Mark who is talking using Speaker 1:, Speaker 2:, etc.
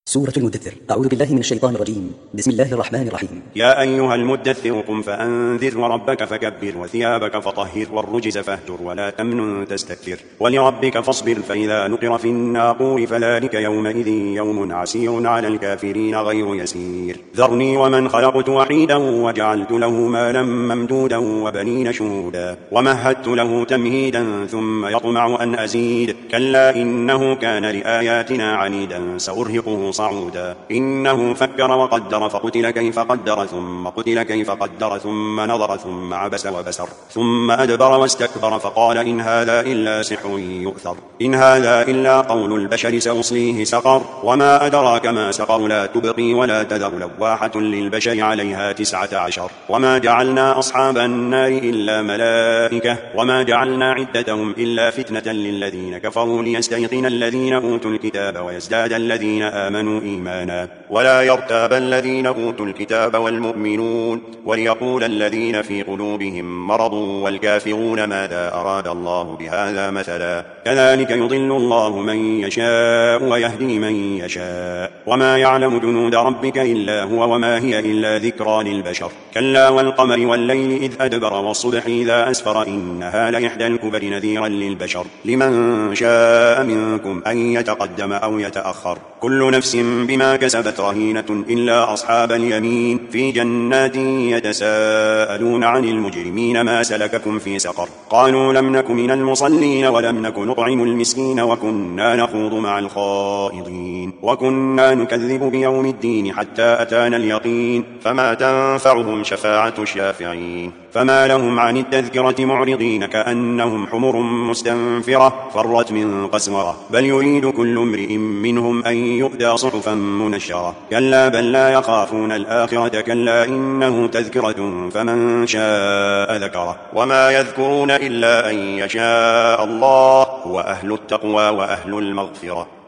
Speaker 1: سورة المدثر. أعوذ بالله من الشيطان الرجيم. بسم الله الرحمن الرحيم.
Speaker 2: يا أيها المدثر قم فأنذر وربك فكبر وثيابك فطهر والرجز فاهجر ولا تمنن تستكثر ولربك فاصبر فإذا نقر في الناقور فذلك يومئذ يوم عسير على الكافرين غير يسير. ذرني ومن خلقت وحيدا وجعلت له مالا ممدودا وبنين شهودا ومهدت له تمهيدا ثم يطمع أن أزيد كلا إنه كان لآياتنا عنيدا سأرهقه صعودا. إنه فكر وقدر فقتل كيف قدر ثم قتل كيف قدر ثم نظر ثم عبس وبسر ثم أدبر واستكبر فقال إن هذا إلا سحر يؤثر إن هذا إلا قول البشر سأصليه سقر وما أدراك ما سقر لا تبقي ولا تذر لواحة للبشر عليها 19 وما جعلنا أصحاب النار إلا ملائكة وما جعلنا عدتهم إلا فتنة للذين كفروا ليستيقن الذين أوتوا الكتاب ويزداد الذين آمنوا إيمانا ولا يرتاب الذين أوتوا الكتاب والمؤمنون وليقول الذين في قلوبهم مرض والكافرون ماذا أراد الله بهذا مثلا كذلك يضل الله من يشاء ويهدي من يشاء وما يعلم جنود ربك إلا هو وما هي إلا ذكرى للبشر. كلا والقمر والليل إذ أدبر والصبح إذا أسفر إنها لإحدى الكبر نذيرا للبشر لمن شاء منكم أن يتقدم أو يتأخر كل نفس بما كسبت رهينة إلا أصحاب اليمين في جنات يتساءلون عن المجرمين ما سلككم في سقر قالوا لم نك من المصلين ولم نك نطعم المسكين وكنا نخوض مع الخائضين وكنا نكذب بيوم الدين حتى أتانا اليقين فما تنفعهم شفاعة الشافعين فما لهم عن التذكرة معرضين كأنهم حمر مستنفرة فرت من قسورة بل يريد كل امرئ منهم أن يؤتى صحفا منشرة كلا بل لا يخافون الآخرة كلا إنه تذكرة فمن شاء ذكره وما يذكرون إلا أن يشاء الله هو أهل التقوى وأهل المغفرة.